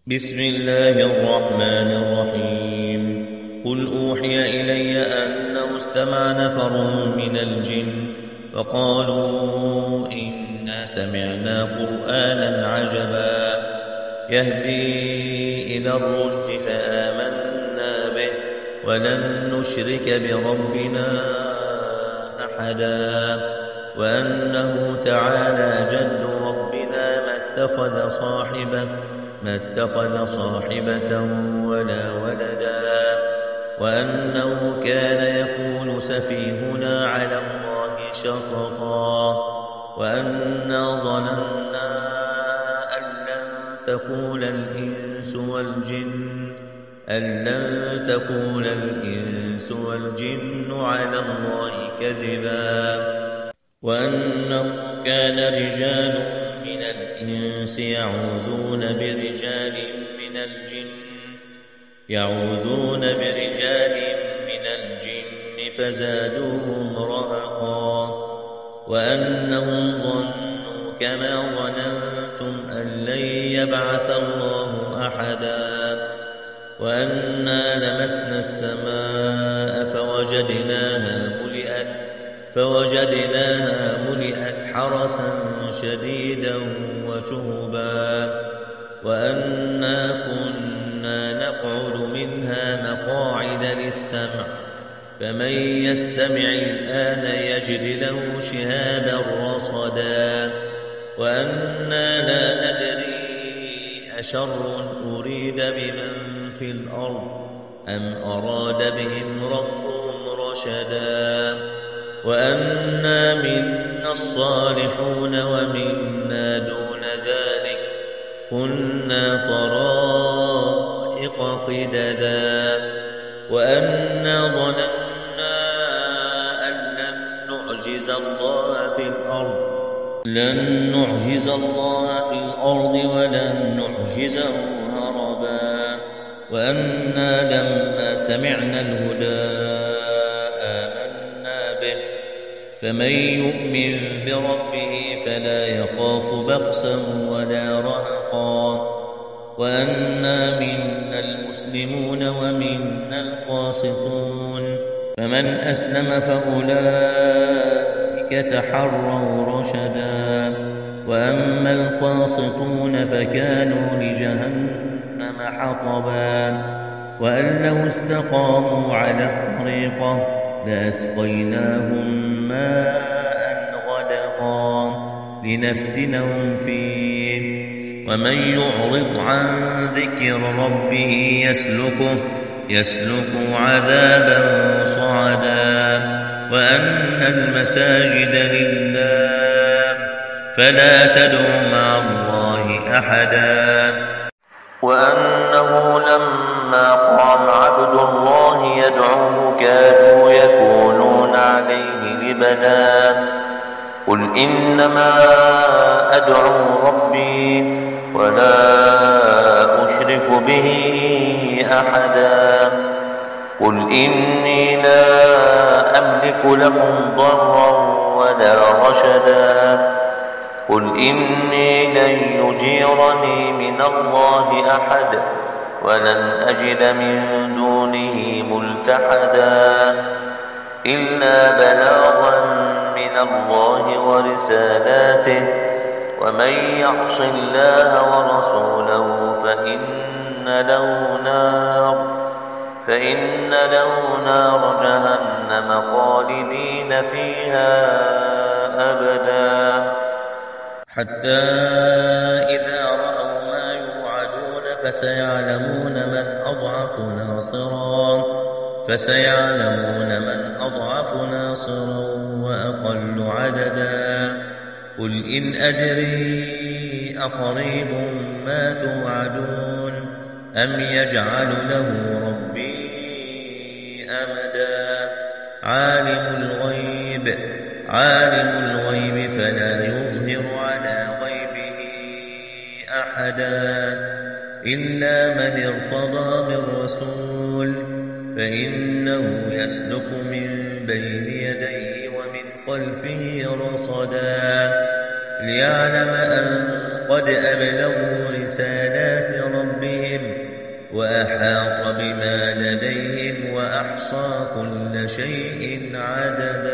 بسم الله الرحمن الرحيم. قل أوحي إلي أنه استمع نفر من الجن فقالوا إنا سمعنا قرآنا عجبا يهدي إلى الرشد فآمنا به ولن نشرك بربنا أحدا وأنه تعالى جد ربنا ما اتخذ صاحبة ولا ولدا وأنه كان يقول سفيهنا على الله شططا وأنا ظننا أن لن تقول الإنس والجن على الله كذبا وأنه كان رجال من الإنس يعوذون برجال من الجن فزادوهم رهقا وأنهم ظنوا كما ظننتم أن لن يبعث الله أحدا وأنا لمسنا السماء فوجدناها ملئت حرسا شديدا وشهبا وأنا كنا نقعد منها مقاعد للسمع فمن يستمع الآن يجد له شهابا رصدا وأنا لا ندري أشر أريد بمن في الأرض أم أراد بهم ربهم رشدا وأنا منا الصالحون ومنا دون ذلك كنا طرائق قددا وأنا ظننا أن لن نعجز الله في الأرض ولن نعجزه هربا وأنا لما سمعنا الهدى فمن يؤمن بربه فلا يخاف بخسا ولا رهقا وأنا منا المسلمون ومنا القاسطون فمن أسلم فأولئك تحروا رشدا وأما القاسطون فكانوا لجهنم حطبا وأن لو استقاموا على الطريقة لأسقيناهم ماء غدقا لنفتنهم فيه ومن يعرض عن ذكر ربه يسلكه عذابا صعدا وأن المساجد لله فلا تدع مع الله أحدا وأنه لما قام عبد الله يدعوه كادوا يكونون عليه لبدا قل إنما أدعو ربي ولا أشرك به أحدا قل إني لا أملك لكم ضرا ولا رشدا قل إني لن يجيرني من الله أحد ولن أجد من دونه ملتحدا إلا بلاغا من الله ورسالاته ومن يعص الله ورسوله فإن له نار جهنم خالدين فيها أبدا حتى إذا رأوا ما يوعدون فسيعلمون من أضعف ناصرا وأقل عددا قل إن أدري أقريب ما توعدون أم يجعل له ربي أمدا عالم الغيب فلا يظهر على غيبه أحدا إلا من ارتضى من رسول فإنه يسلك من بين يديه ومن خلفه رصدا ليعلم أن قد أبلغوا رسالات ربهم وأحاط بما لديهم وأحصى كل شيء عددا.